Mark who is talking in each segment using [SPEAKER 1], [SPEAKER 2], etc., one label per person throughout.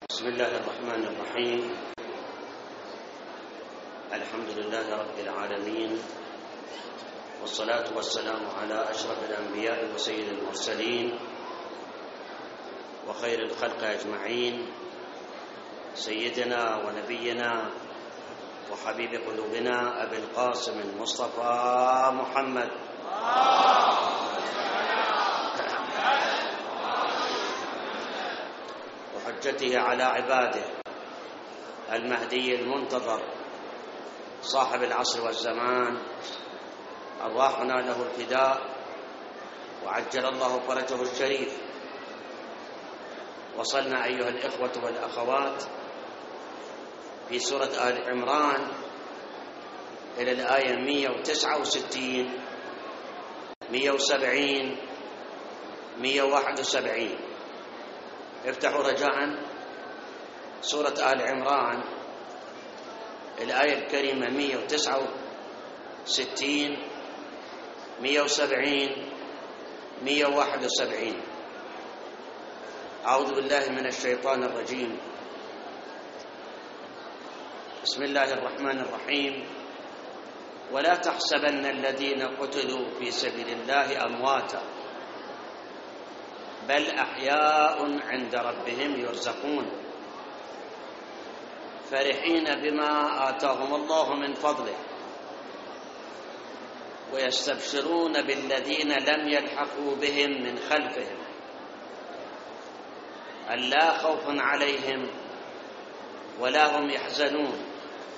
[SPEAKER 1] بسم الله الرحمن الرحيم. الحمد لله رب العالمين، والصلاة والسلام على أشرف الأنبياء وسيد المرسلين وخير الخلق أجمعين، سيدنا ونبينا وحبيب قلوبنا أبي القاسم المصطفى محمد وحجته على عباده، المهدي المنتظر صاحب العصر والزمان، أرواحنا له الفداء وعجل الله فرجه الشريف. وصلنا أيها الإخوة والأخوات في سورة آل عمران إلى الآية 169 170 171. افتحوا رجاء سورة آل عمران الآية الكريمة 169 170 171. أعوذ بالله من الشيطان الرجيم. بسم الله الرحمن الرحيم. ولا تحسبن الذين قتلوا في سبيل الله أمواتا بل أحياء عند ربهم يرزقون فرحين بما آتاهم الله من فضله ويستبشرون بالذين لم يلحقوا بهم من خلفهم ألا خوف عليهم ولا هم يحزنون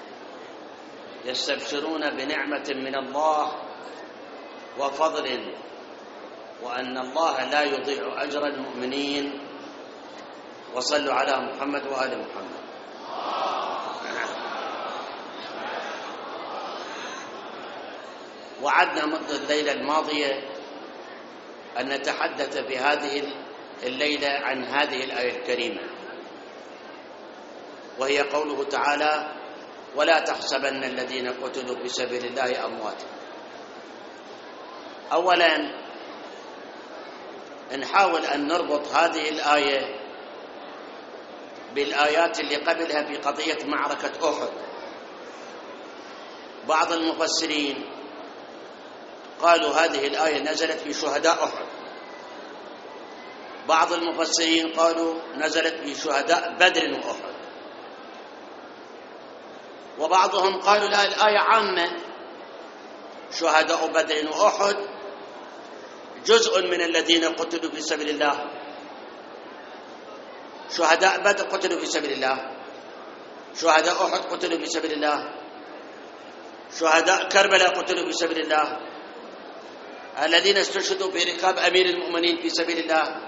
[SPEAKER 1] يستبشرون بنعمة من الله وفضل وأن الله لا يضيع أجر المؤمنين. وصلوا على محمد وآل محمد. وعدنا منذ الليلة الماضية أن نتحدث في هذه الليلة عن هذه الآية الكريمة، وهي قوله تعالى: ولا تحسبن الذين قتلوا في سبيل الله أمواتا. أولا نحاول أن نربط هذه الآية بالآيات اللي قبلها في قضية معركة أحد. بعض المفسرين قالوا هذه الآية نزلت في شهداء أحد، بعض المفسرين قالوا نزلت في شهداء بدر وأحد، وبعضهم قالوا لا، الآية عامة، شهداء بدر وأحد جزء من الذين قتلوا في سبيل الله. شهداء بدر قتلوا في سبيل الله، شهداء أحد قتلوا في سبيل الله، شهداء كربلاء قتلوا في سبيل الله، الذين استشهدوا في ركاب أمير المؤمنين في سبيل الله،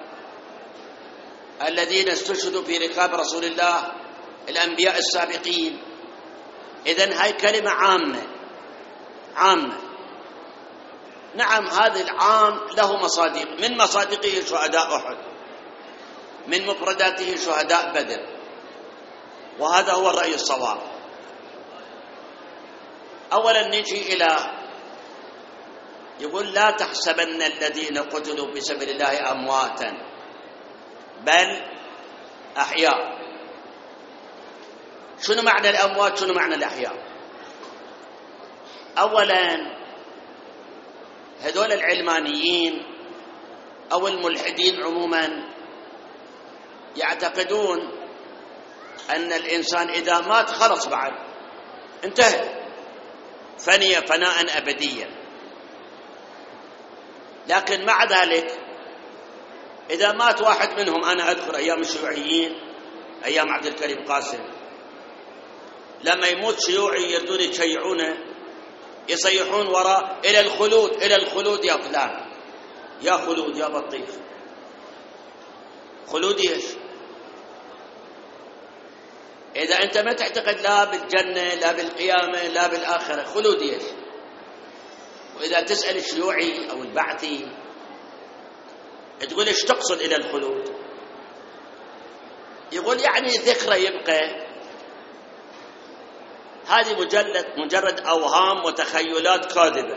[SPEAKER 1] الذين استشهدوا في ركاب رسول الله، الأنبياء السابقين. إذن هاي كلمة عامة. نعم، هذا العام له مصادق، من مصادقه شهداء أحد، من مفرداته شهداء بدر، وهذا هو الرأي الصواب. أولا نجي إلى يقول: لا تحسبن الذين قتلوا في سبيل الله أمواتا بل أحياء. شنو معنى الأموات؟ شنو معنى الأحياء؟ أولا هذول العلمانيين أو الملحدين عموما يعتقدون أن الإنسان إذا مات خلص بعد انتهى، فني فناء أبديا. لكن مع ذلك إذا مات واحد منهم، أنا أذكر أيام الشيوعيين، أيام عبد الكريم قاسم، لما يموت شيوعي يردون يشيعونه، يصيحون وراء: إلى الخلود، إلى الخلود يا فلان، يا خلود يا بطيخ. خلود إيش؟ إذا أنت ما تعتقد لا بالجنة لا بالقيامة لا بالآخرة، خلود إيش؟ وإذا تسأل الشيوعي أو البعثي تقول: إيش تقصد إلى الخلود؟ يقول: يعني ذكرى يبقى. هذه مجرد أوهام وتخيلات كاذبة.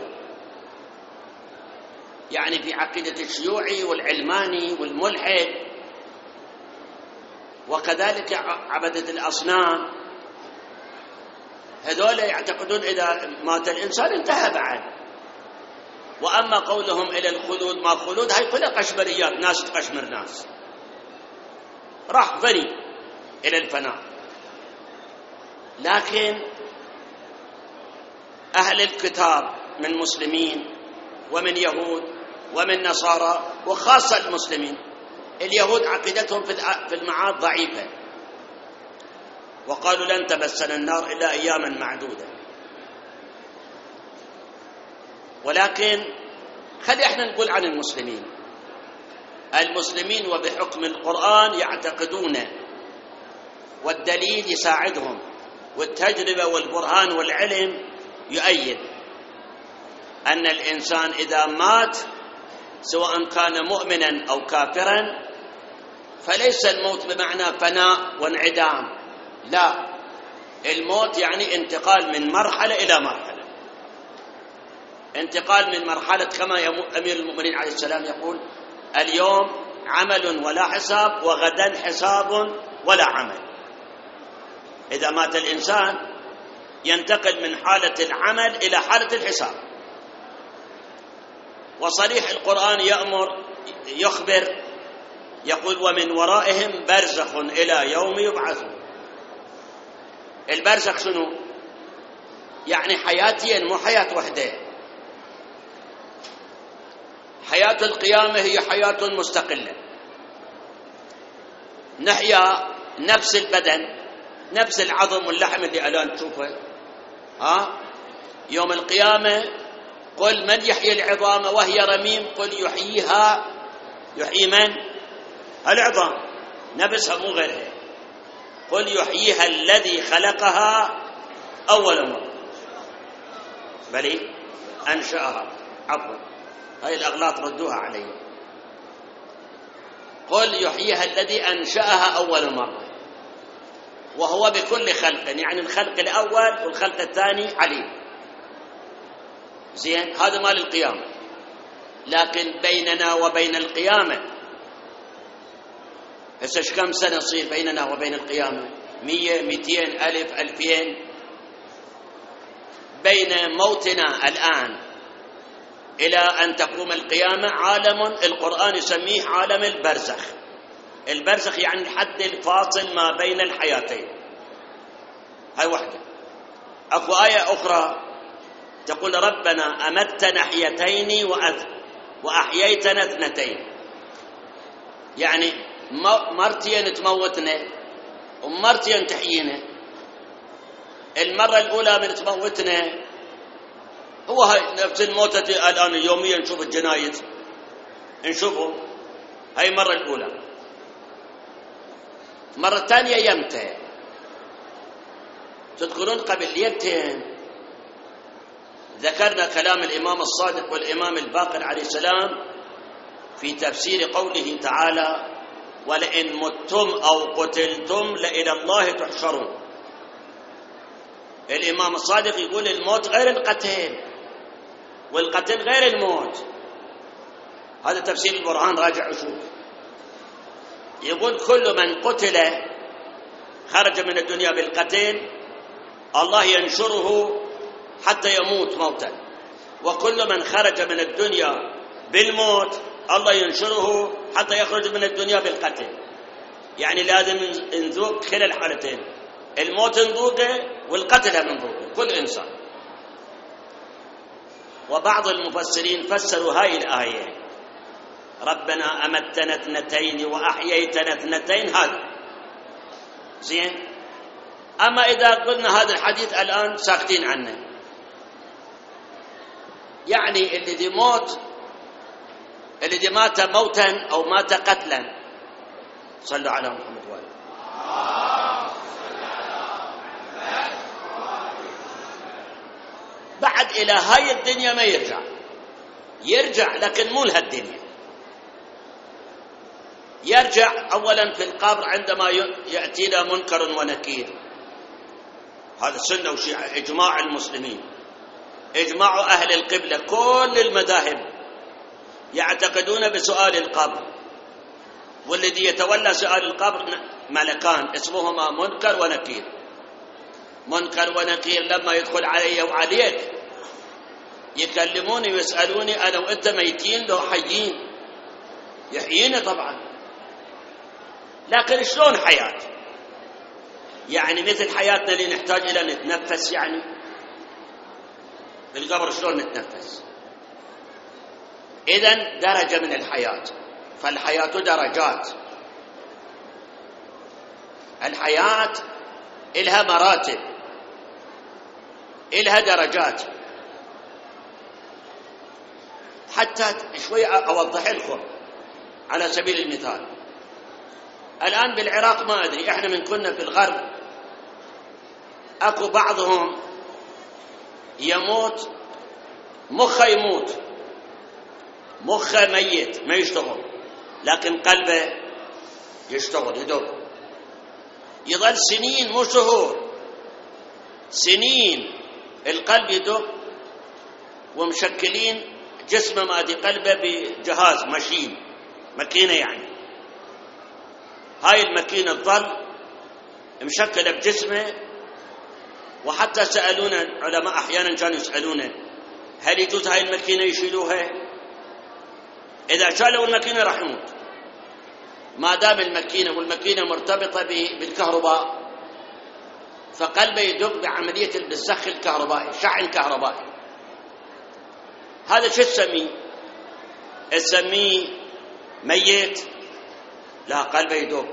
[SPEAKER 1] يعني في عقيدة الشيوعي والعلماني والملحد وكذلك عبدة الأصنام، هذول يعتقدون إذا مات الإنسان انتهى بعد. وأما قولهم إلى الخلود، ما خلود، هاي كلها قشبريات، ناس تقشمر ناس، راح فني إلى الفناء. لكن أهل الكتاب من مسلمين ومن يهود ومن نصارى، وخاصة المسلمين، اليهود عقيدتهم في المعاد ضعيفة، وقالوا لن تمسنا النار إلا أياما معدودة. ولكن خلي احنا نقول عن المسلمين وبحكم القرآن يعتقدون، والدليل يساعدهم، والتجربة والبرهان والعلم يؤيد أن الإنسان إذا مات سواء كان مؤمنا أو كافرا، فليس الموت بمعنى فناء وانعدام، لا، الموت يعني انتقال من مرحلة إلى مرحلة، انتقال من مرحلة، كما أمير المؤمنين عليه السلام يقول: اليوم عمل ولا حساب، وغدا حساب ولا عمل. إذا مات الإنسان ينتقل من حالة العمل إلى حالة الحساب. وصريح القرآن يخبر، يقول: ومن ورائهم برزخ إلى يوم يبعثون. البرزخ شنو؟ يعني حياتين، مو حياة وحدة. حياة القيامة هي حياة مستقلة، نحيا نفس البدن، نفس العظم واللحم اللي الآن تشوفه. يوم القيامة قل: من يحيي العظام وهي رميم؟ قل: يحيي من؟ العظام نفسها مو غيرها. قل: يحييها الذي خلقها أول مرة، بل أنشأها. عفوا، هاي الأغلاط ردوها علي. قل: يحييها الذي أنشأها أول مرة، وهو بكل خلق، يعني الخلق الأول والخلق الثاني عليم. زين، هذا مال القيامة. لكن بيننا وبين القيامة هسه كم سنة تصير بيننا وبين القيامة؟ 100 200 1000 2000. بين موتنا الآن إلى أن تقوم القيامة عالم القرآن يسميه عالم البرزخ. البرزخ يعني الحد الفاصل ما بين الحياتين. هاي واحدة. أكو آية أخرى تقول: ربنا أمتنا حيتين وأحييتنا اثنتين. يعني مرتين تموتنا ومرتين تحيينا. المرة الأولى من تموتنا هو هاي نفس الموتة الآن يوميا نشوف الجنايز، نشوفه، هاي المرة الأولى. مرة ثانية يمتى؟ تذكرون قبل ليلتين ذكرنا كلام الإمام الصادق والإمام الباقر عليه السلام في تفسير قوله تعالى: ولئن متم أو قتلتم لإلى الله تحشرون. الإمام الصادق يقول: الموت غير القتل، والقتل غير الموت. هذا تفسير البرهان، راجع وشوف. يقول: كل من قتل خرج من الدنيا بالقتل الله ينشره حتى يموت موتا، وكل من خرج من الدنيا بالموت الله ينشره حتى يخرج من الدنيا بالقتل. يعني لازم نذوق كلا الحالتين، الموت نذوقه والقتل نذوقه، كل إنسان. وبعض المفسرين فسروا هاي الآية: ربنا أمتنا اثنتين وأحييتنا اثنتين، هذا زين. أما إذا قلنا هذا الحديث الآن ساكتين عنه، يعني الذي مات موتا أو مات قتلا، صلوا على محمد وآله. بعد إلى هاي الدنيا ما يرجع، لكن مو لهالدنيا. يرجع أولا في القبر عندما يأتينا منكر ونكير. هذا السنة وشيعة، إجماع المسلمين، إجماع أهل القبلة، كل المذاهب يعتقدون بسؤال القبر، والذي يتولى سؤال القبر ملكان اسمهما منكر ونكير. منكر ونكير لما يدخل علي وعليك يكلموني ويسألوني أنا وأنت ميتين لو حيين؟ يحيينا طبعا، لكن شلون حياة؟ يعني مثل حياتنا اللي نحتاج إلى نتنفس، يعني بالقبر شلون نتنفس؟ إذن درجة من الحياة، فالحياة درجات. الحياة إلها مراتب، إلها درجات. حتى شوي أوضح لكم على سبيل المثال. الآن بالعراق ما أدري، إحنا من كنا في الغرب أكو بعضهم يموت مخه يموت، مخه ميت ما يشتغل، لكن قلبه يشتغل يدق، يظل سنين مو شهور، سنين القلب يدق، ومشكلين جسمه مادي قلبه بجهاز ماشين، ماكينة يعني. هاي الماكينة تظل مشكلة بجسمه. وحتى سألونا علماء أحيانا كانوا يسألونا هل يجوز هاي الماكينة يشيلوها؟ إذا شالوا الماكينة راح يموت. ما دام الماكينة والماكينة مرتبطة بالكهرباء، فقلبه يدق بعملية البزخ الكهربائي، شحن كهربائي. هذا شو تسميه؟ تسميه ميت؟ لا، قلبه يدق،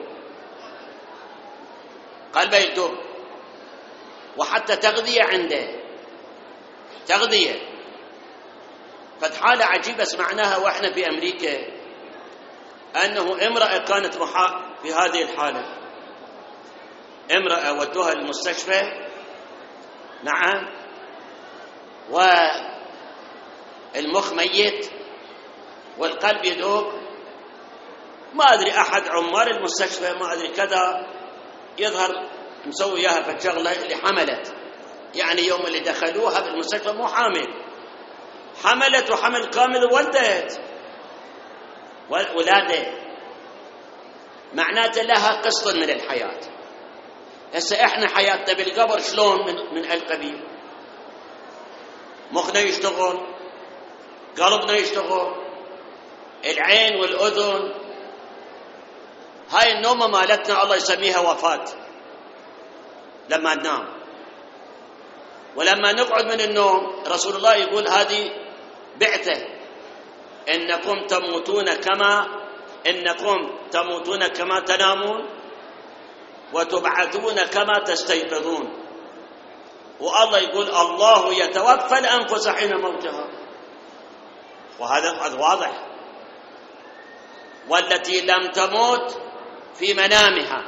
[SPEAKER 1] قلبه يدق. وحتى تغذية عنده، تغذية. فحالة عجيبة سمعناها واحنا في أمريكا، أنه امرأة كانت في هذه الحالة، امرأة ودوها للمستشفى، نعم، والمخ ميت والقلب يدق. ما أدري أحد عمار المستشفى ما أدري كذا يظهر مسوي إياها فالشغلة اللي حملت، يعني يوم اللي دخلوها بالمستشفى مو حامل، حملت وحمل كامل وولدت ولادة، معناته لها قسط من الحياة. هسه احنا حياتنا بالقبر شلون من القبيل؟ مخنا يشتغل، قلبنا يشتغل، العين والأذن. هاي النومة مالتنا الله يسميها وفاة لما ننام. ولما نقعد من النوم رسول الله يقول هذه بعثة، إنكم تموتون كما تنامون وتبعثون كما تستيقظون. والله يقول الله يتوفى الأنفس حين موتها، وهذا واضح. والتي لم تموت في منامها،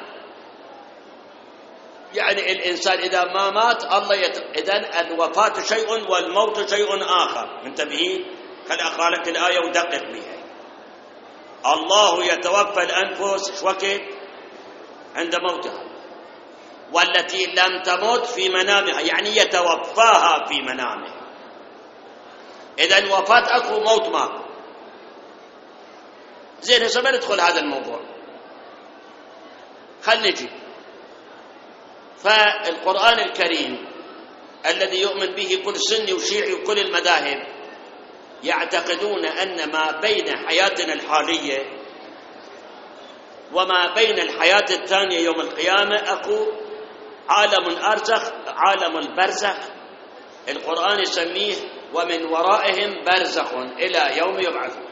[SPEAKER 1] يعني الإنسان إذا ما مات الله إذن الوفاة شيء والموت شيء آخر. منتبهين؟ خل أقرأ لك الآية ودقق بها. الله يتوفى الأنفس شوكت عند موتها، والتي لم تموت في منامها، يعني يتوفاها في منامها. إذن وفاة أكو، موت ماكو. زين، هسه ما ندخل هذا الموضوع، خل نجي. فالقرآن الكريم الذي يؤمن به كل سني وشيعي وكل المذاهب يعتقدون أن ما بين حياتنا الحالية وما بين الحياة الثانية يوم القيامة أكو عالم أرزخ، عالم البرزخ. القرآن يسميه ومن ورائهم برزخ إلى يوم يبعثون.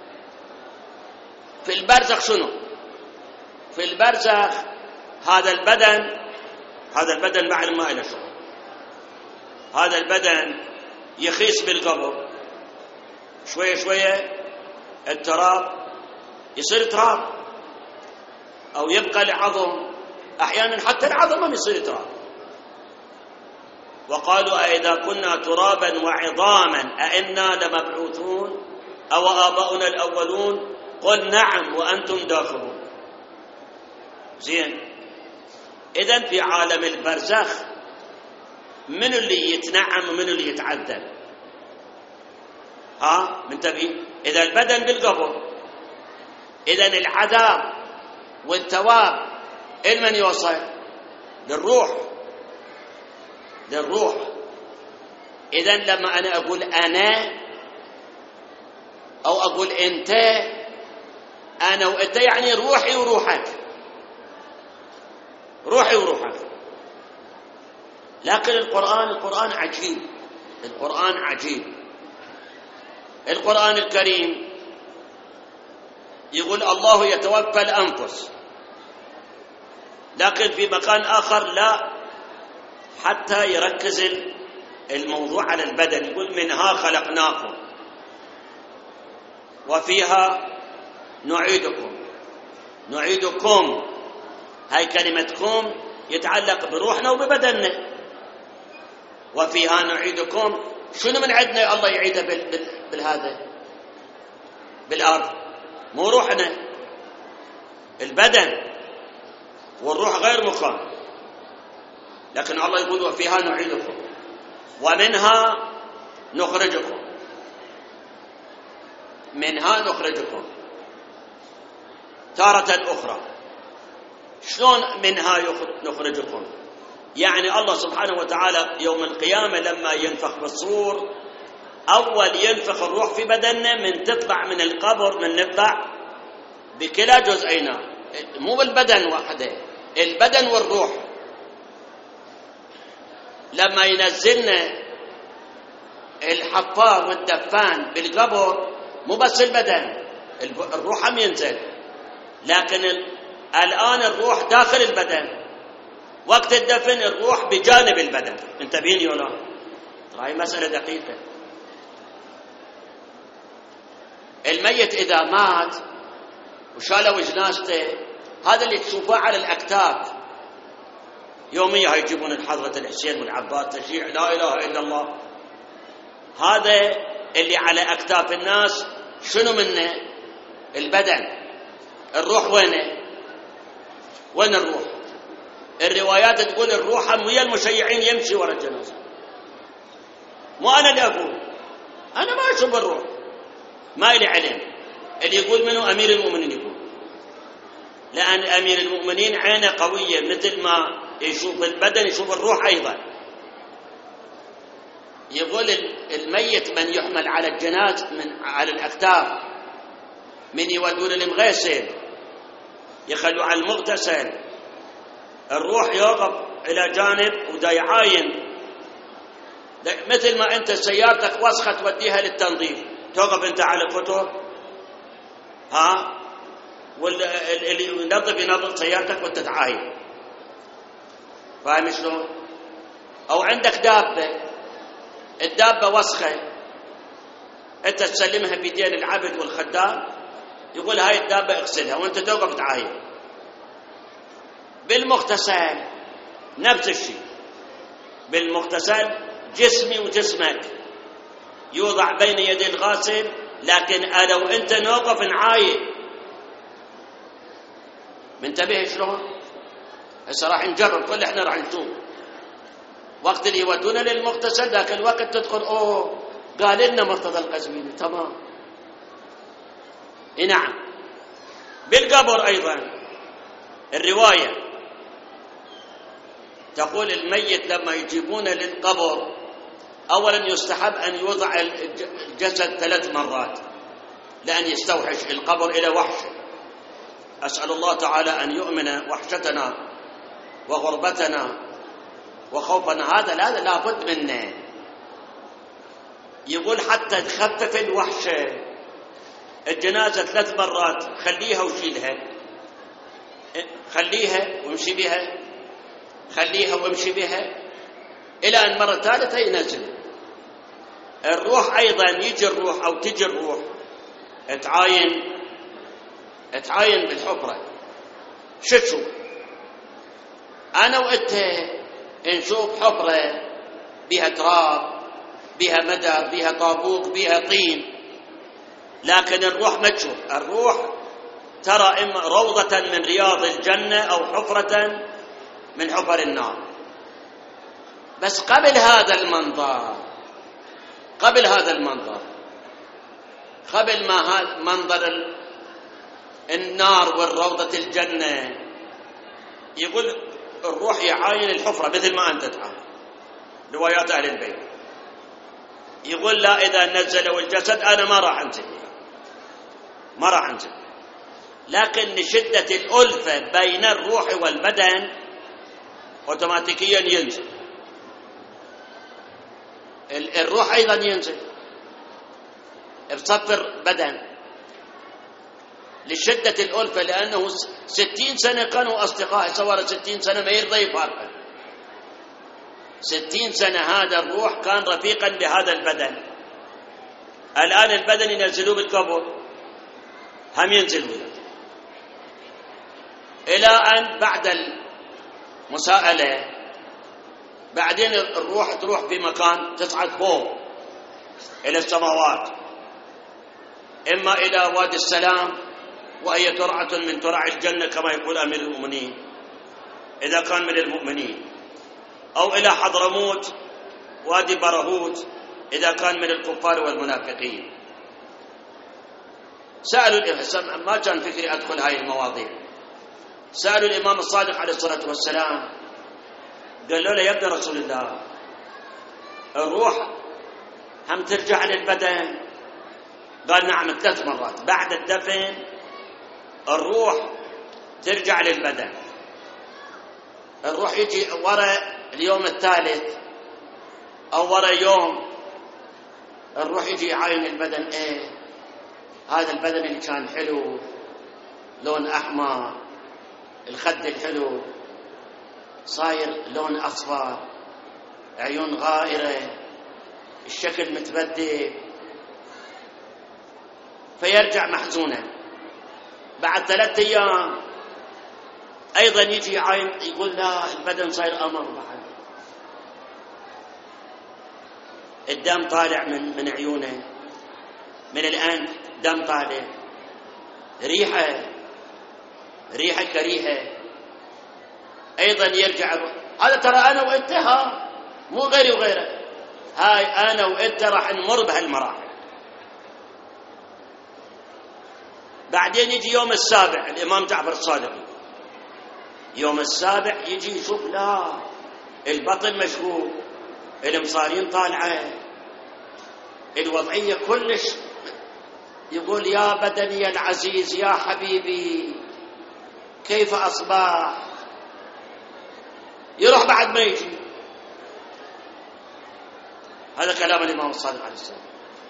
[SPEAKER 1] في البرزخ شنو؟ في البرزخ هذا البدن بعد ما إلى شغل. هذا البدن يخيس بالقبر، شوية شوية التراب يصير تراب، أو يبقى العظم، أحيانا حتى العظم ما يصير تراب. وقالوا أئذا كنا ترابا وعظاما أئنا لمبعوثون أو آباؤنا الأولون قل نعم وأنتم داخلون. زين، إذن في عالم البرزخ من اللي يتنعم ومن اللي يتعذب؟ منتبه؟ إذا البدن بالقبر، إذن العذاب والثواب من يوصل؟ للروح. إذن لما أنا أقول أنا أو أقول أنت، أنا وأنت يعني روحي وروحك، روحي وروحك. لكن القرآن عجيب، القرآن عجيب. القرآن الكريم يقول الله يتوفى الأنفس، لكن في مكان آخر لا، حتى يركز الموضوع على البدن. يقول منها خلقناكم وفيها نعيدكم. هاي كلمتكم يتعلق بروحنا وببدننا. وفيها نعيدكم، شنو من عندنا الله يعيده بالهذا بالأرض؟ مو روحنا، البدن والروح غير مكان. لكن الله يقول وفيها نعيدكم ومنها نخرجكم. منها نخرجكم تارة أخرى. شلون منها نخرجكم؟ يعني الله سبحانه وتعالى يوم القيامة لما ينفخ بالصور، أول ينفخ الروح في بدننا، من تطلع من القبر، من نطلع بكلا جزئينا، مو بالبدن وحده، البدن والروح. لما ينزلنا الحفار والدفان بالقبر، مو بس البدن، الروح هم ينزل، لكن الآن الروح داخل البدن. وقت الدفن الروح بجانب البدن. انتبهين ولا؟ هاي مسألة دقيقة. الميت إذا مات وشالوا جنازته، هذا اللي تشوفه على الأكتاف يوميا، يجيبون الحضرة الحسين والعباس تشيع لا إله إلا الله. هذا اللي على أكتاف الناس شنو منه؟ البدن. الروح وينه؟ وين الروح؟ الروايات تقول الروح هم ويا المشيعين يمشي ورا الجنازة. مو أنا اللي أقول، أنا ما أشوف الروح، ما إلي علم. اللي يقول منه أمير المؤمنين يقول، لأن أمير المؤمنين عينه قوية، مثل ما يشوف البدن يشوف الروح أيضا. يقول الميت من يحمل على الجنازة من على الأكتاف، من يودون المغسل يخلوا على المغتسل، الروح يوقف إلى جانب ودا يعاين. مثل ما أنت سيارتك وسخة توديها للتنظيف، توقف أنت على كتب، واللي ينظف سيارتك وأنت تعاين. فاهم شلون؟ أو عندك دابة، الدابة وسخة، أنت تسلمها بيدين العبد والخدام، يقول هاي الدابة اغسلها، وأنت توقف تعاين. بالمغتسل نفس الشيء. بالمغتسل جسمي وجسمك يوضع بين يدي الغاسل، لكن أنا وأنت نوقف نعاين. منتبه شلون؟ هسه راح نجرب، كل احنا راح نشوف وقت اللي يودونا للمغتسل، ذاك الوقت تدخل قال لنا مرتضى القزويني تمام. نعم. بالقبر أيضا الرواية تقول الميت لما يجيبونه للقبر، أولا يستحب أن يوضع الجسد 3 مرات، لأن يستوحش القبر إلى وحشه. أسأل الله تعالى أن يؤمن وحشتنا وغربتنا وخوفنا، هذا لابد منه. يقول حتى تخفف الوحشة، الجنازة 3 مرات خليها وشيلها، خليها وامشي بها، خليها وامشي بها، إلى أن مرة ثالثة ينزل. الروح أيضا يجي الروح أو تجي الروح تعاين بالحفرة. شو تشوف؟ أنا وأنت نشوف حفرة بها تراب، بها مدى، بها طابوق، بها طين، لكن الروح ما تشوف. الروح ترى إما روضة من رياض الجنة أو حفرة من حفر النار. بس قبل هذا المنظر، قبل ما منظر النار والروضة الجنة، يقول الروح يعاين الحفرة مثل ما أنت تعاين روايات أهل البيت. يقول لا، إذا نزلوا الجسد أنا ما راح أنزل، ما راح أنزل، لكن لشدة الألفة بين الروح والبدن أوتوماتيكيا ينزل. الروح أيضا ينزل بصفر بدن لشدة الألفة، لأنه 60 سنة كانوا أصدقاء، صور 60 سنة ما يرضى يفارقه. 60 سنة هذا الروح كان رفيقا بهذا البدن. الآن البدن ينزلوه بالقبر، هم ينزلوا إلى أن بعد المساءلة بعدين الروح تروح في مكان، تصعد فوق إلى السماوات، إما إلى وادي السلام وهي ترعة من ترع الجنة كما يقول أمير المؤمنين إذا كان من المؤمنين، أو إلى حضرموت وادي برهوت إذا كان من الكفار والمنافقين. سألوا، ما كان فكري أدخل هاي المواضيع، سألوا الإمام الصادق عليه الصلاة والسلام، قالوا له يا ابن رسول الله الروح هم ترجع للبدن؟ قال نعم 3 مرات بعد الدفن الروح ترجع للبدن. الروح يجي وراء اليوم الثالث أو وراء يوم، الروح يجي يعاين البدن، إيه هذا البدن اللي كان حلو، لون أحمر، الخد الحلو صاير لون أصفر، عيون غائرة، الشكل متبدل، فيرجع محزونا. بعد 3 أيام أيضا يجي يعاين، يقول لا البدن صاير أمر، بعد الدم طالع من عيونه، من الأنف دم طالع، ريحة كريهة، أيضا يرجع. هذا ترى أنا وأنت، مو غيري وغيره، هاي أنا وأنت راح نمر بهالمراحل. بعدين يجي يوم السابع، الإمام جعفر الصادق يوم السابع يجي يشوف لا البطن مشغول، المصارين طالعة، الوضعية كلش، يقول يا بدني العزيز يا حبيبي كيف أصبح؟ يروح بعد ما يجي. هذا كلام الإمام الصادق عليه السلام.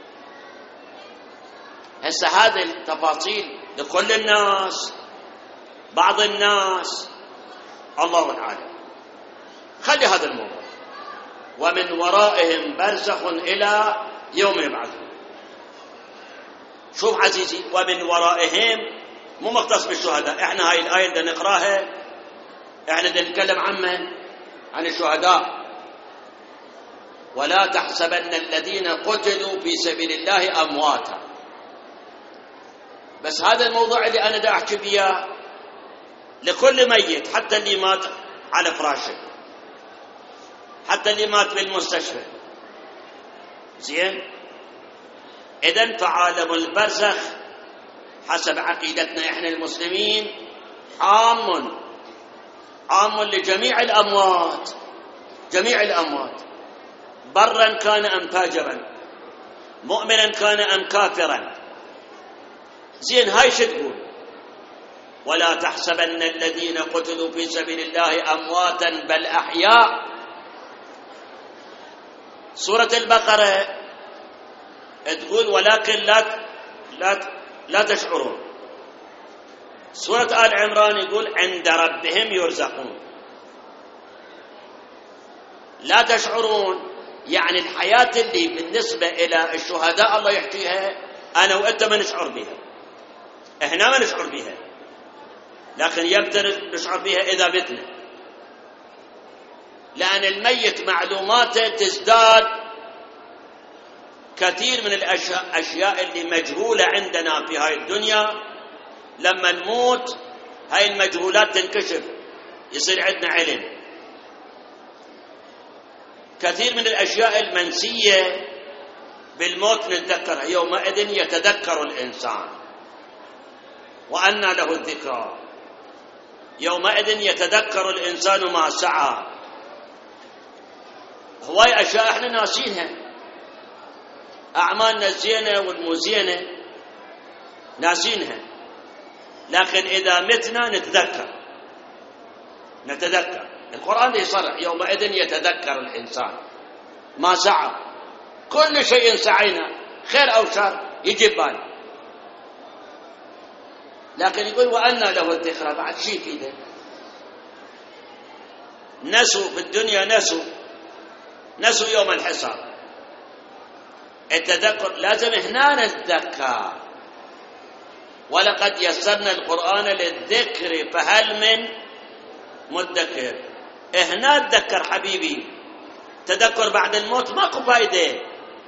[SPEAKER 1] هسه هذه التفاصيل لكل الناس، بعض الناس الله تعالى. خلي هذا الموضوع، ومن ورائهم برزخ إلى يوم يبعثون. شوف عزيزي، ومن ورائهم مو مختص بالشهداء. احنا هاي الآية بدنا نقراها، احنا بدنا نتكلم عن الشهداء. ولا تحسبن الذين قتلوا في سبيل الله أمواتا. بس هذا الموضوع اللي أنا دا أحكي بيه لكل ميت، حتى اللي مات على فراشه، حتى اللي مات بالمستشفى. زين، إذن فعالم البرزخ حسب عقيدتنا إحنا المسلمين عام لجميع الأموات، جميع الأموات، برا كان أم فاجرا، مؤمنا كان أم كافرا. زين، هاي شو تقول؟ ولا تحسبن الذين قتلوا في سبيل الله أمواتا بل أحياء. سورة البقرة تقول ولكن لا تشعرون. سورة آل عمران يقول عند ربهم يرزقون. لا تشعرون يعني الحياة اللي بالنسبة إلى الشهداء الله يحكيها أنا وأنت ما نشعر بها، إحنا ما نشعر بها، لكن يقدر نشعر بها إذا متنا، لأن الميت معلوماته تزداد كثير من الأشياء اللي مجهولة عندنا في هاي الدنيا. لما نموت هاي المجهولات تنكشف، يصير عندنا علم. كثير من الأشياء المنسية بالموت نتذكرها، يومئذ يتذكر الإنسان وأنى له الذكرى. يومئذ يتذكر الإنسان ما سعى. هواي أشياء احنا ناسينها، أعمالنا الزينة والمزينة ناسينها، لكن إذا متنا نتذكر. القرآن يصرح يومئذ يتذكر الإنسان ما سعى، كل شيء سعينا خير أو شر يجي ببال، لكن يقول وأنى له الذكرى، بعد شيء كذا نسوا في الدنيا، نسوا يوم الحساب. التذكر لازم هنا نتذكر، ولقد يسرنا القرآن للذكر فهل من مدكر. هنا تذكر حبيبي، تذكر بعد الموت ماكو فايدة.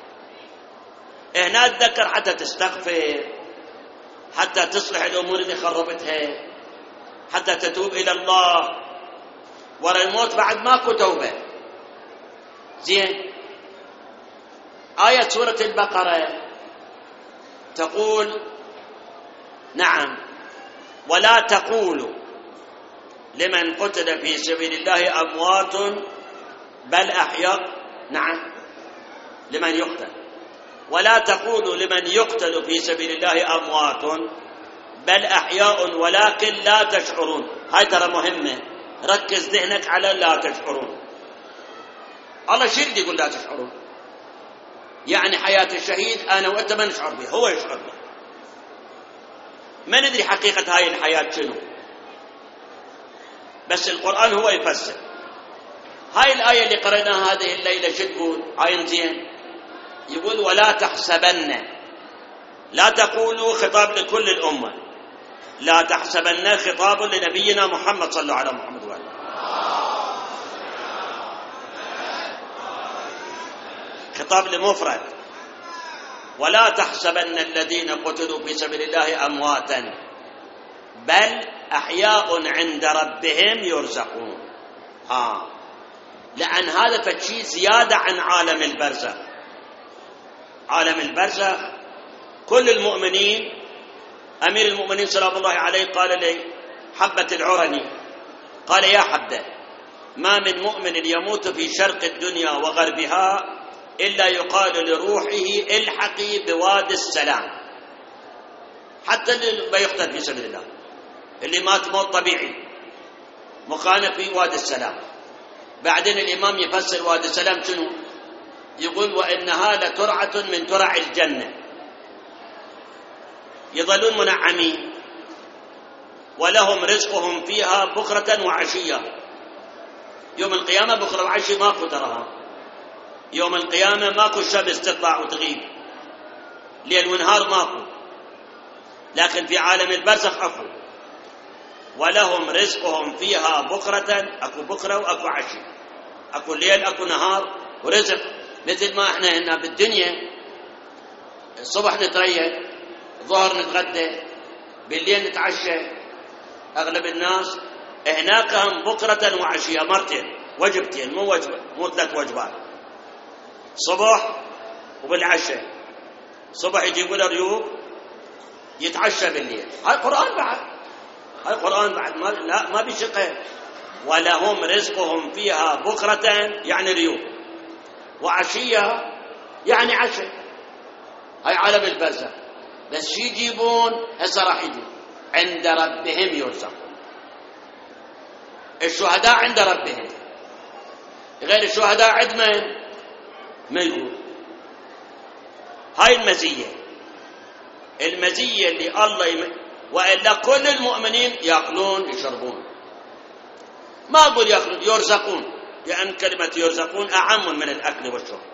[SPEAKER 1] هنا تذكر حتى تستغفر، حتى تصلح الأمور اللي خربتها، حتى تتوب إلى الله. ورا الموت بعد ماكو توبة. زين، آية سورة البقرة تقول نعم ولا تقولوا لمن قتل في سبيل الله أموات بل أحياء. نعم، لمن يقتل. ولا تقولوا لمن يقتل في سبيل الله أموات بل أحياء ولكن لا تشعرون. هاي ترى مهمة، ركز ذهنك على لا تشعرون. الله شو اللي يقول لا تشعرون؟ يعني حياة الشهيد أنا وأنت ما نشعر بها، هو يشعر بها. ما ندري حقيقة هاي الحياة شنو، بس القرآن هو يفسر. هاي الآية اللي قرأناها هذه الليلة شو تقول؟ عين زين، يقول ولا تحسبن، لا تقولوا خطاب لكل الأمة، لا تحسبن خطاب لنبينا محمد صلى الله عليه محمد وآله، خطاب لمفرد. ولا تحسبن الذين قتلوا في سبيل الله أمواتا بل أحياء عند ربهم يرزقون. لأن هذا فشي زيادة عن عالم البرزخ. عالم البرزخ كل المؤمنين، أمير المؤمنين سلام الله عليه قال لي حبة العرني، قال يا حبة، ما من مؤمن يموت في شرق الدنيا وغربها إلا يقال لروحه الحقي بوادي السلام. حتى اللي بيقتل في سبيل الله، اللي مات موت طبيعي مكانه في وادي السلام. بعدين الإمام يفسر وادي السلام شنو، يقول وإنها لترعة من ترع الجنة، يظلون منعمين ولهم رزقهم فيها بكرة وعشية. يوم القيامة بكرة وعشي ماكو تراها، يوم القيامة ماكو الشمس تطلع وتغيب، ليل ونهار ماكو، لكن في عالم البرزخ أكو. ولهم رزقهم فيها بكرة، أكو بكرة وأكو عشي، أكو ليل أكو نهار ورزق. مثل ما احنا هنا بالدنيا الصبح نتريق، الظهر نتغدى، بالليل نتعشى. أغلب الناس هناك هم بكرة وعشية، مرتين، وجبتين، مو 3 وجبات، صبح وبالعشاء. صبح يجيبوا له ريوق يتعشى بالليل. هاي قرآن بعد، هاي قرآن بعد، ما بشقه. ولهم رزقهم فيها بكرة يعني ريوق، وعشية يعني عشاء. هاي عالم البرزخ. بس شي يجيبون هسه راح يجي عند ربهم يرزقون. الشهداء عند ربهم، غير الشهداء عند من؟ ما يقول. هاي المزية اللي الله وإلا كل المؤمنين يأكلون يشربون. ما أقول يأكلون، يرزقون، لأن كلمة يرزقون أعم من الأكل والشرب.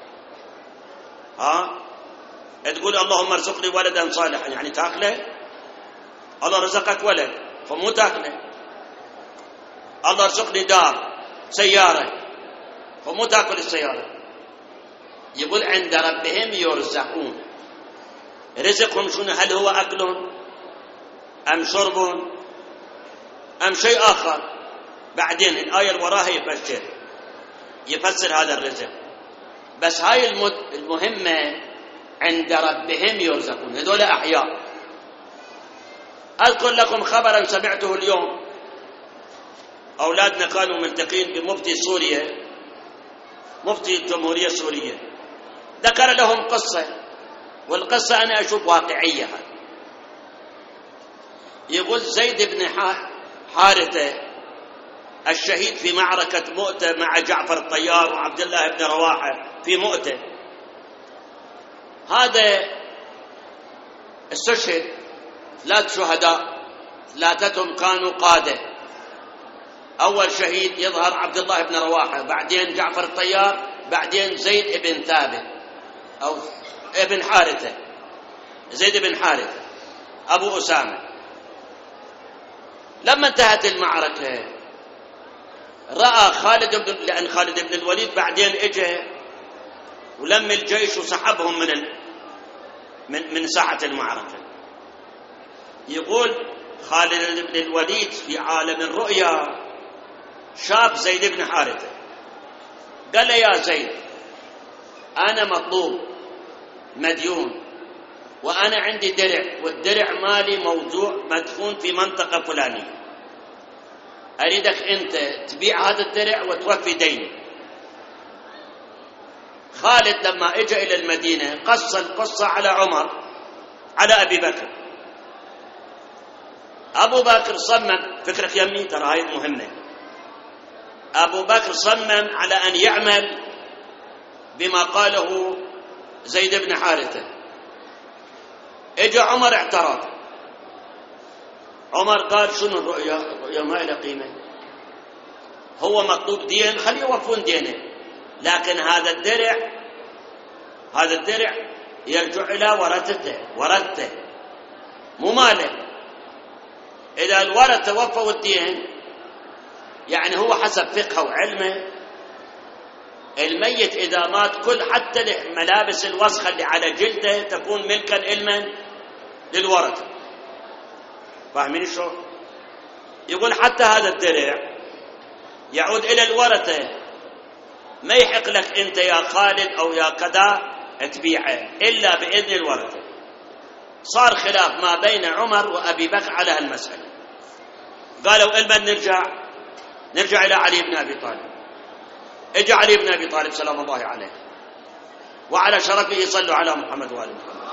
[SPEAKER 1] تقول اللهم ارزقني ولدا صالحا، يعني تأكله. الله رزقك ولد فمو تأكله. الله رزقني دار سيارة فمو تأكل السيارة. يقول عند ربهم يرزقون. رزقهم شنو؟ هل هو أكل أم شرب أم شيء آخر؟ بعدين الآية الوراها يفسر هذا الرزق. بس هاي المهمة عند ربهم يرزقون، هذول أحياء. أذكر لكم خبرا سمعته اليوم أولادنا كانوا ملتقين بمفتي سوريا، مفتي الجمهورية السورية، ذكر لهم قصة، والقصة أنا أشوف واقعية. يقول زيد بن حارثة الشهيد في معركة مؤتة مع جعفر الطيار وعبد الله بن رواحة في مؤتة، هذا استشهد 3 شهداء، 3 كانوا قادة. أول شهيد يظهر عبد الله بن رواحة، بعدين جعفر الطيار، بعدين زيد بن ثابت أو ابن حارثة، زيد بن حارثة أبو أسامة. لما انتهت المعركة رأى لأن خالد بن الوليد بعدين اجى ولم الجيش وسحبهم من ساحة المعركة. يقول خالد بن الوليد في عالم الرؤيا شاف زيد بن حارثة، قال له يا زيد أنا مطلوب مديون، وأنا عندي درع، والدرع مالي موضوع مدفون في منطقة فلانية، أريدك أنت تبيع هذا الدرع وتوفي ديني. خالد لما اجى إلى المدينة قص القصة على عمر، على أبي بكر. أبو بكر صمم، فكرك يمي ترى هاي مهمة، أبو بكر صمم على أن يعمل بما قاله زيد بن حارثة. اجى عمر اعترض، عمر قال شنو الرؤيا؟ الرؤيا ما لها قيمة، هو مطلوب دين، خليه يوفون دينه، لكن هذا الدرع يرجع إلى ورثته مو ماله. إذا الورثة وفوا الدين، يعني هو حسب فقهه وعلمه الميت إذا مات كل حتى ملابس الوسخة اللي على جلده تكون ملكا للورثة. فاهمين شو؟ يقول حتى هذا الدرع يعود إلى الورثة، ما يحق لك أنت يا خالد أو يا كذا تبيعه إلا بإذن الورثة. صار خلاف ما بين عمر وأبي بكر على هالمسألة. قالوا إلما نرجع إلى علي بن أبي طالب. اجى علي بن أبي طالب سلام الله عليه وعلى شرفه صلوا على محمد وآل محمد.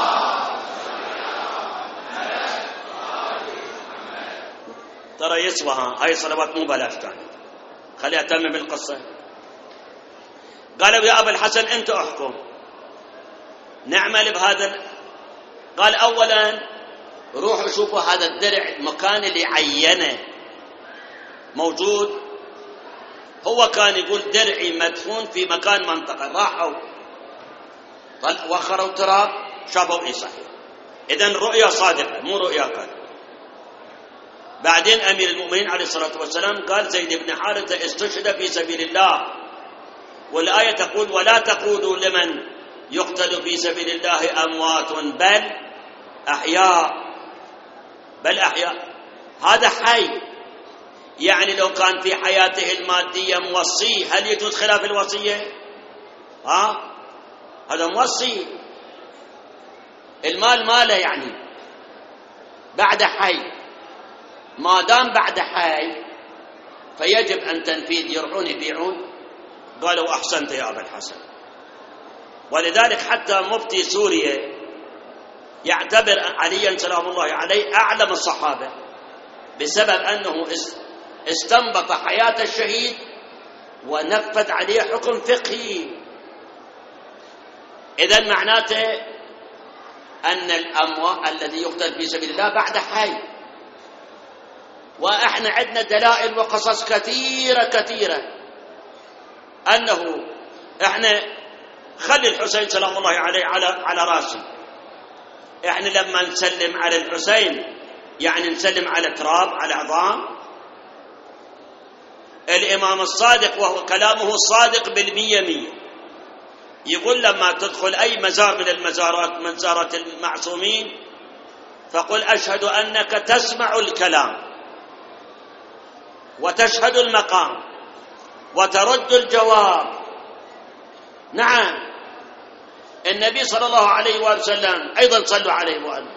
[SPEAKER 1] ترى يسوى هاي صلوات مو بلاش كانت، خليها أتمم القصة. قالوا يا أبا الحسن أنت أحكم، نعمل بهذا. قال أولا روحوا شوفوا هذا الدرع المكان اللي عينه موجود، هو كان يقول درعي مدفون في مكان منطقة، راحوا وخروا تراب شافوا إيه صحيح، إذن رؤيا صادقة مو رؤيا كاذبة. بعدين أمير المؤمنين عليه الصلاة والسلام قال زيد بن حارثة استشهد في سبيل الله، والآية تقول ولا تقولوا لمن يقتل في سبيل الله أموات بل أحياء. هذا حي، يعني لو كان في حياته المادية موصي هل يجوز خلاف الوصية؟ هذا موصي، المال ماله، يعني بعد حي، ما دام بعد حي فيجب أن تنفيذ. يروحون يبيعون، قالوا أحسنت يا أبا الحسن. ولذلك حتى مفتي سوريا يعتبر عليا سلام الله عليه أعلم الصحابة بسبب أنه استنبط حياة الشهيد ونفذ عليه حكم فقهي. إذن معناته أن الأموات الذي يقتل في سبيل الله بعد حي. وإحنا عندنا دلائل وقصص كثيرة أنه إحنا خلي الحسين سلام الله عليه على راسي، إحنا لما نسلم على الحسين يعني نسلم على تراب، على عظام. الإمام الصادق وهو كلامه الصادق 100% يقول لما تدخل أي مزار من المزارات، مزارات المعصومين، فقل أشهد أنك تسمع الكلام وتشهد المقام وترد الجواب. نعم، النبي صلى الله عليه وآله وسلم أيضا صلوا عليه وآله.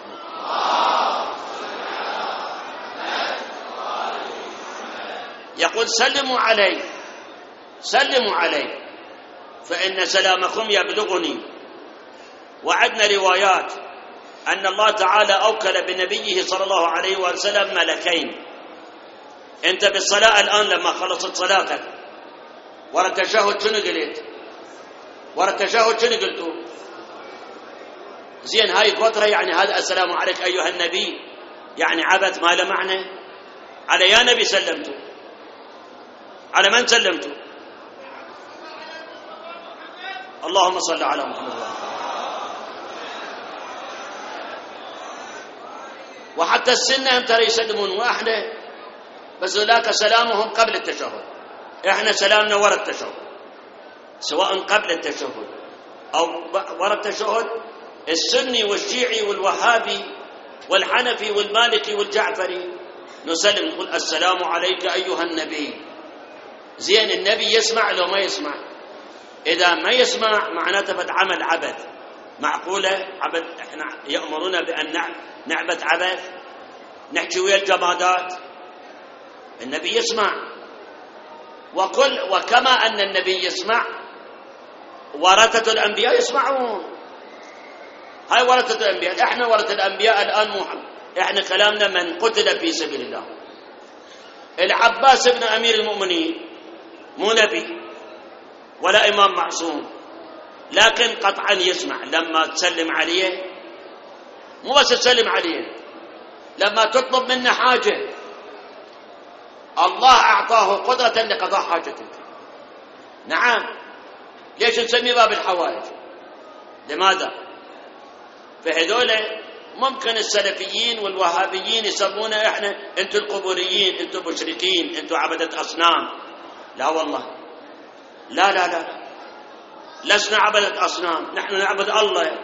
[SPEAKER 1] يقول سلموا علي، سلموا علي فإن سلامكم يبلغني. وعدنا روايات أن الله تعالى أوكل بنبيه صلى الله عليه وسلم ملكين. أنت بالصلاة الآن لما خلصت صلاتك ورا التشهد شنو قلت؟ ورا التشهد شنو قلتوا؟ زين هاي كثرة، يعني هذا السلام عليك أيها النبي يعني عبث ما له معنى. على يا نبي سلمتوا؟ على من سلمتوا؟ اللهم صل على محمد. وحتى السنة هم ترى يسلمون، واحنا بس ذاك سلامهم قبل التشهد، احنا سلامنا ورا التشهد، سواء قبل التشهد او ورا التشهد. السني والشيعي والوهابي والحنفي والمالكي والجعفري نسلم نقول السلام عليك أيها النبي. زين النبي يسمع لو ما يسمع؟ إذا ما يسمع معناته فد عمل عبث. معقولة عبث؟ احنا يأمرون بأن نعبث عبث، نحكي ويا الجمادات؟ النبي يسمع. وكما أن النبي يسمع ورثة الأنبياء يسمعون. هاي ورثة الأنبياء، احنا ورثة الأنبياء الآن احنا كلامنا من قتل في سبيل الله. العباس بن أمير المؤمنين مو نبي ولا إمام معصوم، لكن قطعا يسمع. لما تسلم عليه مو بس تسلم عليه، لما تطلب منه حاجة الله أعطاه قدرة لقضاء حاجتك. نعم، ليش نسمي باب الحوائج؟ لماذا؟ فهذول ممكن السلفيين والوهابيين يسمونا احنا انتم القبوريين، انتم مشركين، انتم عبدة أصنام. لا والله، لا لا لا، لسنا عبدة أصنام، نحن نعبد الله.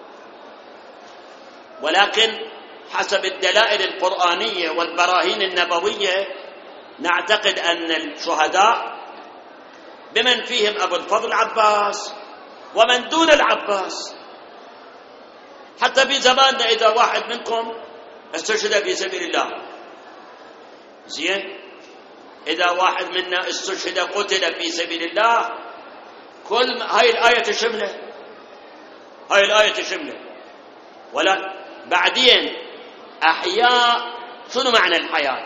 [SPEAKER 1] ولكن حسب الدلائل القرآنية والبراهين النبوية نعتقد أن الشهداء بمن فيهم أبو الفضل عباس ومن دون العباس. حتى في زماننا إذا واحد منكم استشهد في سبيل الله، زين، إذا واحد منا استشهد قتل في سبيل الله، كل هاي الآية تشمله، هاي الآية تشمله. ولا بعدين أحياء، شنو معنى الحياة؟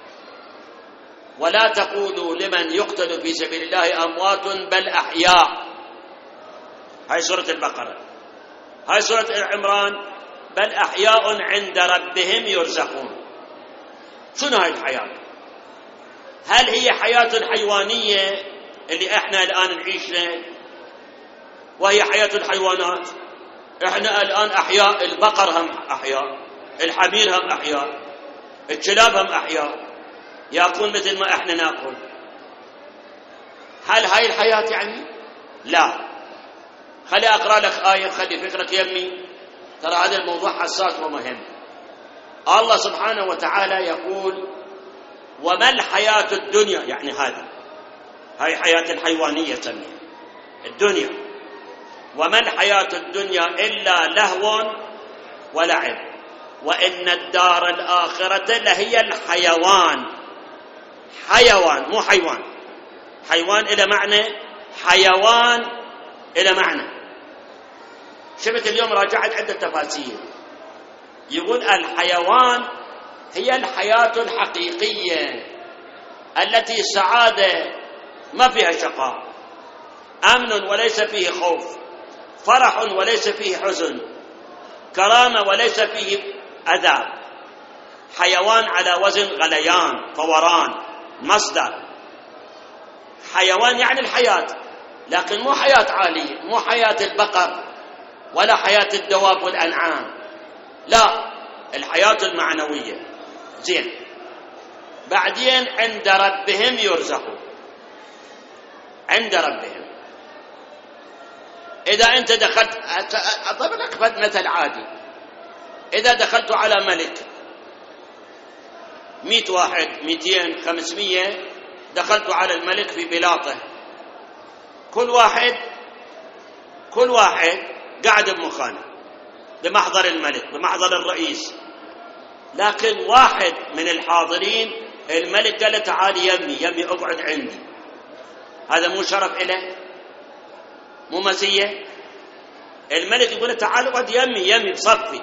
[SPEAKER 1] ولا تقولوا لمن يقتل في سبيل الله أموات بل أحياء. هاي سورة البقرة. هاي سورة عمران بل أحياء عند ربهم يرزقون. شنو هاي الحياة؟ هل هي حياة حيوانية اللي احنا الآن نعيشها وهي حياة الحيوانات؟ احنا الآن أحياء، البقر هم أحياء، الحمير هم أحياء، الكلاب هم أحياء، يأكل مثل ما احنا نأكل. هل هاي الحياة يعني؟ لا. خلي أقرأ لك آية، خلي فكرك يمي، ترى هذا الموضوع حساس ومهم. الله سبحانه وتعالى يقول وما الحياة الدنيا، يعني هاي حياة الحيوانية تسميها الدنيا، وما الحياة الدنيا إلا لهو ولعب وإن الدار الآخرة لهي الحيوان. حيوان مو حيوان، حيوان إلى معنى، حيوان إلى معنى. شفت اليوم راجعت عدة تفاسير، يقول الحيوان هي الحياة الحقيقية التي سعادة ما فيها شقاء، أمن وليس فيه خوف، فرح وليس فيه حزن، كرامة وليس فيه عذاب. حيوان على وزن غليان، فوران، مصدر. حيوان يعني الحياة، لكن مو حياة عالية، مو حياة البقر ولا حياة الدواب والأنعام، لا، الحياة المعنوية. زين، بعدين عند ربهم يرزقون. عند ربهم، إذا أنت دخلت، أضرب لك مثل عادي، إذا دخلت على ملك 100 واحد 200 500، دخلت على الملك في بلاطه، كل واحد قاعد بمخانه بمحضر الملك، بمحضر الرئيس، لكن واحد من الحاضرين الملك قال له تعال يمي اقعد عندي، هذا مو شرف إله؟ مو مزية؟ الملك يقول له تعال اقعد يمي بصفي.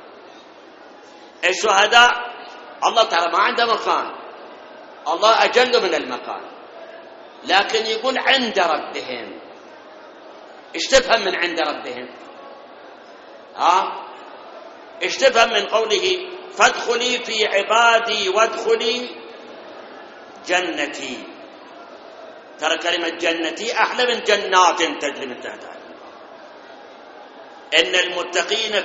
[SPEAKER 1] الشهداء الله ترى ما عنده مكان، الله أجل من المكان، لكن يقول عند ربهم. ايش تفهم من عند ربهم؟ ايش تفهم من قوله فادخلي في عبادي وادخلي جنتي؟ ترى كلمة جنتي أحلى من جنات تجري من تحتها. إن المتقين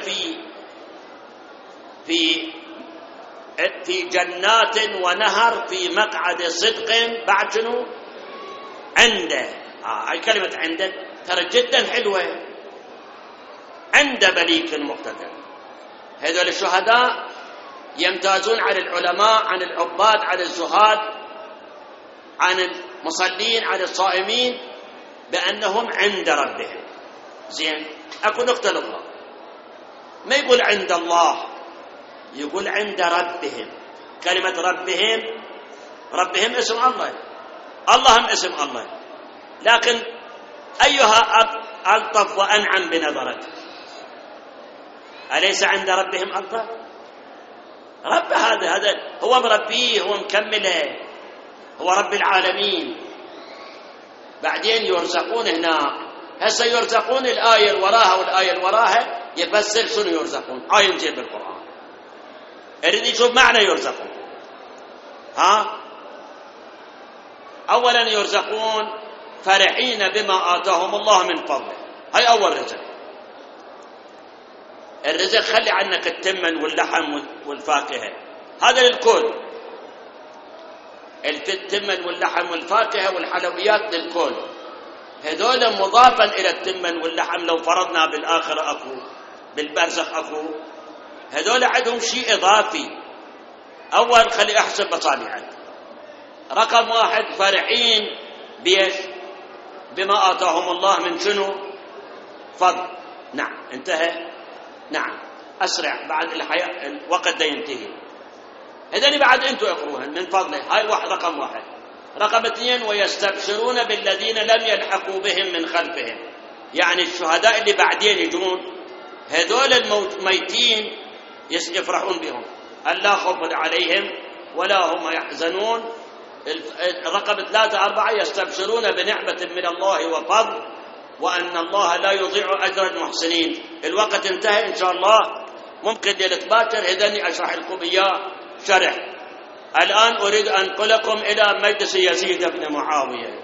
[SPEAKER 1] في جنات ونهر في مقعد صدق بعد شنو؟ عنده. هاي كلمة عنده ترى جدا حلوة، عند مليك مقتدر. هذول الشهداء يمتازون عن العلماء، عن العباد، عن الزهاد، عن المصلين، عن الصائمين، بأنهم عند ربهم. زين، أكو نقطة أخرى، ما يقول عند الله، يقول عند ربهم. كلمة ربهم اسم الله، اللهم اسم الله، لكن أيها ألطف وأنعم بنظرك؟ أليس عند ربهم ألطف؟ رب هذا هو مربيه، هو مكمله، هو رب العالمين. بعدين يرزقون هنا، هسه يرزقون الآية الوراها والآية الوراها يفسر شنو يرزقون. ينزل بالقرآن يريد يشوف معنى يرزقون. أولا يرزقون فرحين بما آتاهم الله من فضله، هاي أول رزق. الرزق خلي عنك التمن واللحم والفاكهة، هذا للكل. التمن واللحم والفاكهة والحلويات للكل، هذول مضافا إلى التمن واللحم. لو فرضنا بالآخرة أكو، بالبرزخ أكو، هذول عندهم شيء إضافي. أول خلي أحسب مصالحك. رقم واحد فرحين بيش؟ بما آتاهم الله من شنو؟ فضل. نعم، انتهى. نعم، أسرع بعد الحياة الوقت ده ينتهي. هذول بعد أنتوا اقروهن من فضله. هاي واحد، رقم واحد. رقم اثنين ويستبشرون بالذين لم يلحقوا بهم من خلفهم، يعني الشهداء اللي بعدين يجون، هذول الميتين يفرحون بهم، ألا خوف عليهم ولا هم يحزنون. رقم 3 4 يستبشرون بنعمة من الله وفضل وأن الله لا يضيع أجر المحسنين. الوقت انتهى إن شاء الله، ممكن ليلة باكر إذني أشرح لكم إياه شرح. الآن أريد أن أنقلكم إلى مجلس يزيد بن معاوية.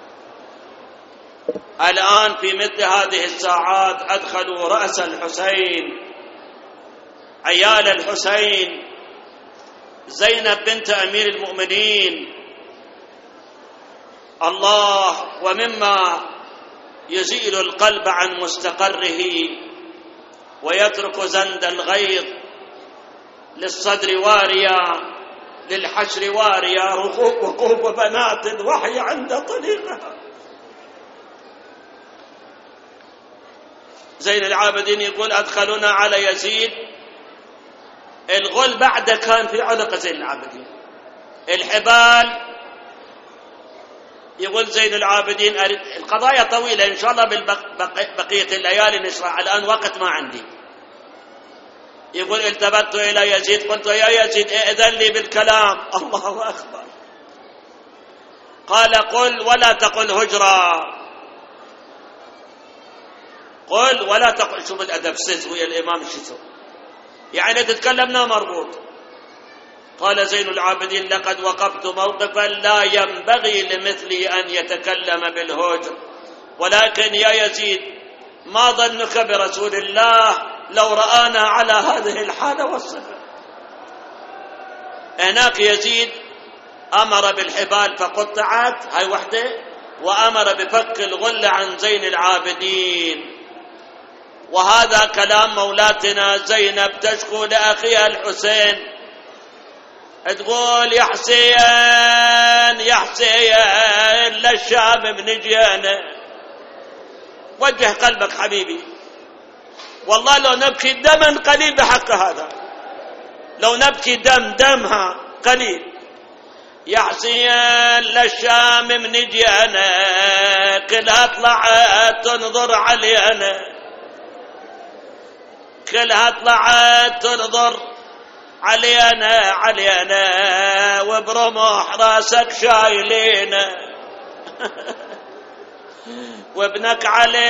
[SPEAKER 1] الآن في مثل هذه الساعات أدخلوا رأس الحسين، عيال الحسين، زينب بنت أمير المؤمنين. الله، ومما يزيل القلب عن مستقره ويترك زند الغيظ، للصدر واريا، للحشر واريا، وقوف بنات الوحي عند طريقها. زين العابدين يقول أدخلنا على يزيد. الغل بعد كان في عنق زين العابدين، الحبال. يقول زين العابدين القضايا طويلة إن شاء الله بالبقية الليالي نشرح، الآن وقت ما عندي. يقول التفت إلى يزيد قلت يا يزيد ائذن لي بالكلام. الله أكبر. قال قل ولا تقل هجرا، قل ولا تقل. شوف الأدب، سزوي الإمام الشيسو، يعني تتكلمنا مربوط. قال زين العابدين لقد وقفت موقفا لا ينبغي لمثلي أن يتكلم بالهجر، ولكن يا يزيد ما ظنك برسول الله لو رآنا على هذه الحالة والصفة. هناك يزيد أمر بالحبال فقطعت، هاي وحده، وأمر بفك الغل عن زين العابدين. وهذا كلام مولاتنا زينب تشكو لأخيها الحسين، تقول يا حسين يا حسين للشام بنجينا. وجه قلبك حبيبي، والله لو نبكي دما قليل بحق هذا، لو نبكي دمها قليل، يا حسين للشام من جينا كلها طلعت تنظر علينا، كلها طلعت تنظر علينا وبرمح راسك شايلينا وابنك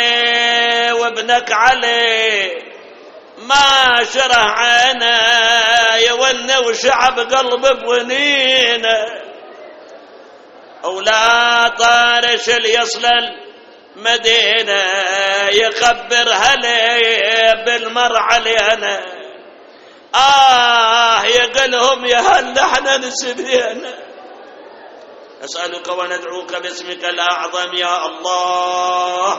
[SPEAKER 1] علي ما شره عينا يوني وشعب قلب بونينا، ولا طارش اللي يصل المدينة يخبر هلي بالمر علينا، يقلهم يا هل احنا نسبينا. نسألك وندعوك باسمك الأعظم يا الله،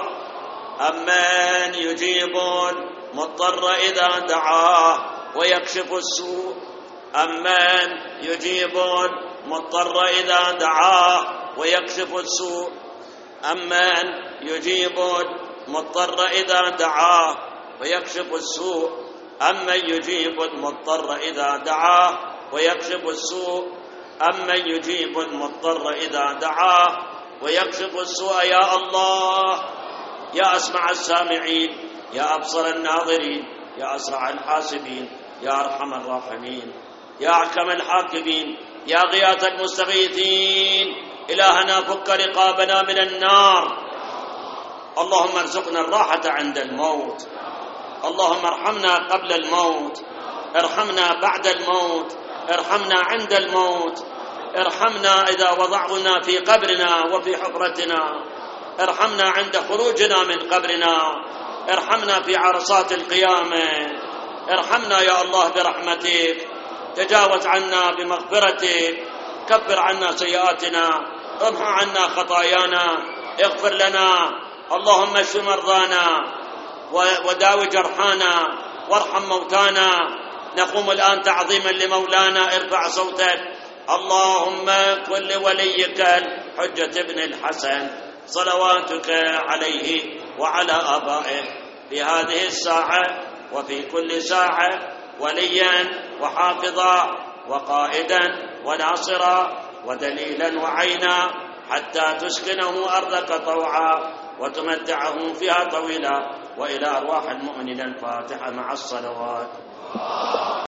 [SPEAKER 1] أمن يجيب مضطر إذا دعاه ويكشف السوء، أمن يجيب مضطر إذا دعاه ويكشف السوء، أمن يجيب مضطر إذا دعاه ويكشف السوء، أمن يجيب المضطر إذا دعاه ويكشف السوء، أمن يجيب المضطر إذا دعاه ويكشف السوء. يا الله يا أسمع السامعين، يا أبصر الناظرين، يا أسرع الحاسبين، يا أرحم الراحمين، يا أحكم الحاكمين، يا غياث المستغيثين، إلهنا فك رقابنا من النار. اللهم ارزقنا الراحة عند الموت، اللهم ارحمنا قبل الموت، ارحمنا بعد الموت، ارحمنا عند الموت، ارحمنا إذا وضعنا في قبرنا وفي حفرتنا، ارحمنا عند خروجنا من قبرنا، ارحمنا في عرصات القيامة، ارحمنا يا الله برحمتك، تجاوز عنا بمغفرتك، كفر عنا سيئاتنا، امحو عنا خطايانا، اغفر لنا، اللهم اشف مرضانا وداوي جرحانا وارحم موتانا. نقوم الآن تعظيما لمولانا، ارفع صوتك. اللهم كن لوليك الحجة ابن الحسن صلواتك عليه وعلى آبائه في هذه الساعة وفي كل ساعة وليا وحافظا وقائدا وناصرا ودليلا وعينا، حتى تسكنه أرضك طوعا وتمتعه فيها طويلا. وإلى أرواح المؤمنين الفاتحة مع الصلوات.